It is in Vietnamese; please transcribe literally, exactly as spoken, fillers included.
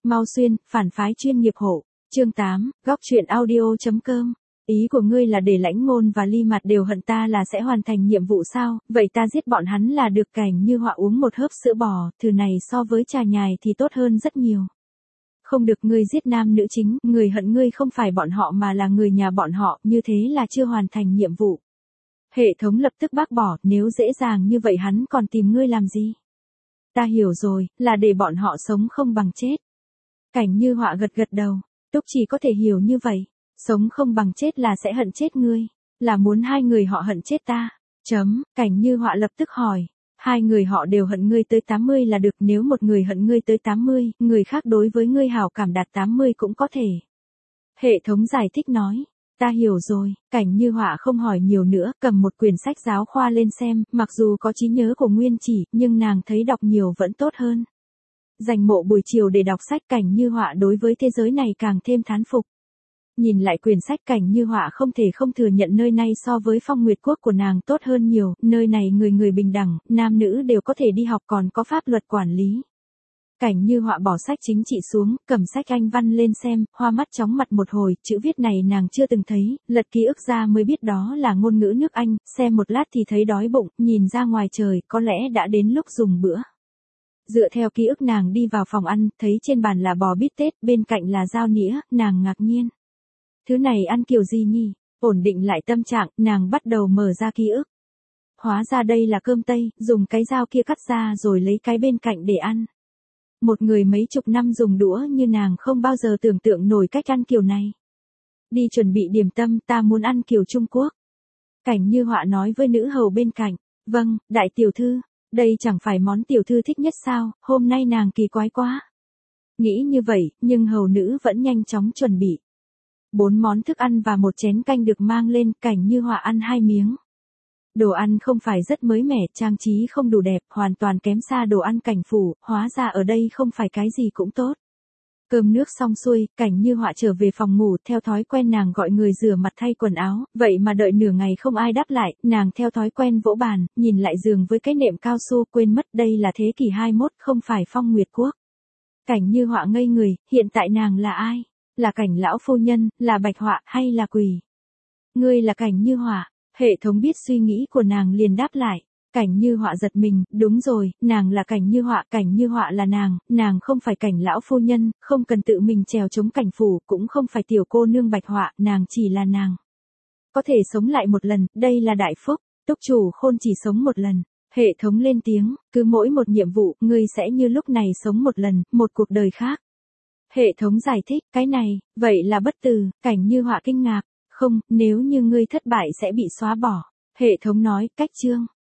Mau Xuyên, phản phái chuyên nghiệp hộ. Chương tám, góc truyện audio.com. Ý của ngươi là để Lãnh Ngôn và Ly Mặt đều hận ta là sẽ hoàn thành nhiệm vụ sao? Vậy ta giết bọn hắn là được. Cảnh Như Họa uống một hớp sữa bò, thứ này so với trà nhài thì tốt hơn rất nhiều. Không được, ngươi giết nam nữ chính, người hận ngươi không phải bọn họ mà là người nhà bọn họ, như thế là chưa hoàn thành nhiệm vụ. Hệ thống lập tức bác bỏ, nếu dễ dàng như vậy hắn còn tìm ngươi làm gì? Ta hiểu rồi, là để bọn họ sống không bằng chết. Cảnh Như Họa gật gật đầu, Túc chỉ có thể hiểu như vậy, sống không bằng chết là sẽ hận chết ngươi, là muốn hai người họ hận chết ta. Chấm, Cảnh Như Họa lập tức hỏi, hai người họ đều hận ngươi tới tám mươi là được, nếu một người hận ngươi tới tám mươi, người khác đối với ngươi hảo cảm đạt tám mươi cũng có thể. Hệ thống giải thích nói, ta hiểu rồi. Cảnh Như Họa không hỏi nhiều nữa, cầm một quyển sách giáo khoa lên xem, mặc dù có trí nhớ của Nguyên Chỉ, nhưng nàng thấy đọc nhiều vẫn tốt hơn. Dành mộ buổi chiều để đọc sách, Cảnh Như Họa đối với thế giới này càng thêm thán phục. Nhìn lại quyển sách, Cảnh Như Họa không thể không thừa nhận nơi này so với Phong Nguyệt Quốc của nàng tốt hơn nhiều, nơi này người người bình đẳng, nam nữ đều có thể đi học còn có pháp luật quản lý. Cảnh Như Họa bỏ sách chính trị xuống, cầm sách Anh văn lên xem, hoa mắt chóng mặt một hồi, chữ viết này nàng chưa từng thấy, lật ký ức ra mới biết đó là ngôn ngữ nước Anh, xem một lát thì thấy đói bụng, nhìn ra ngoài trời, có lẽ đã đến lúc dùng bữa. Dựa theo ký ức nàng đi vào phòng ăn, thấy trên bàn là bò bít tết, bên cạnh là dao nĩa, nàng ngạc nhiên. Thứ này ăn kiểu gì nhỉ? Ổn định lại tâm trạng, nàng bắt đầu mở ra ký ức. Hóa ra đây là cơm Tây, dùng cái dao kia cắt ra rồi lấy cái bên cạnh để ăn. Một người mấy chục năm dùng đũa như nàng không bao giờ tưởng tượng nổi cách ăn kiểu này. Đi chuẩn bị điểm tâm, ta muốn ăn kiểu Trung Quốc. Cảnh Như Họa nói với nữ hầu bên cạnh, vâng, đại tiểu thư, đây chẳng phải món tiểu thư thích nhất sao, hôm nay nàng kỳ quái quá. Nghĩ như vậy, nhưng hầu nữ vẫn nhanh chóng chuẩn bị. Bốn món thức ăn và một chén canh được mang lên, Cảnh Như Họa ăn hai miếng. Đồ ăn không phải rất mới mẻ, trang trí không đủ đẹp, hoàn toàn kém xa đồ ăn Cảnh phủ, hóa ra ở đây không phải cái gì cũng tốt. Cơm nước xong xuôi, Cảnh Như Họa trở về phòng ngủ, theo thói quen nàng gọi người rửa mặt thay quần áo, vậy mà đợi nửa ngày không ai đáp lại, nàng theo thói quen vỗ bàn, nhìn lại giường với cái nệm cao su, quên mất đây là thế kỷ hai mươi mốt, không phải Phong Nguyệt Quốc. Cảnh Như Họa ngây người, hiện tại nàng là ai? Là Cảnh lão phu nhân, là Bạch Họa, hay là quỷ? Ngươi là Cảnh Như Họa. Hệ thống biết suy nghĩ của nàng liền đáp lại. Cảnh Như Họa giật mình, đúng rồi, nàng là Cảnh Như Họa, Cảnh Như Họa là nàng, nàng không phải Cảnh lão phu nhân, không cần tự mình trèo chống Cảnh phủ, cũng không phải tiểu cô nương Bạch Họa, nàng chỉ là nàng. Có thể sống lại một lần, đây là đại phúc, Túc chủ khôn chỉ sống một lần. Hệ thống lên tiếng, cứ mỗi một nhiệm vụ, ngươi sẽ như lúc này sống một lần, một cuộc đời khác. Hệ thống giải thích, cái này, vậy là bất tử. Cảnh Như Họa kinh ngạc, không, nếu như ngươi thất bại sẽ bị xóa bỏ. Hệ thống nói, cách chương.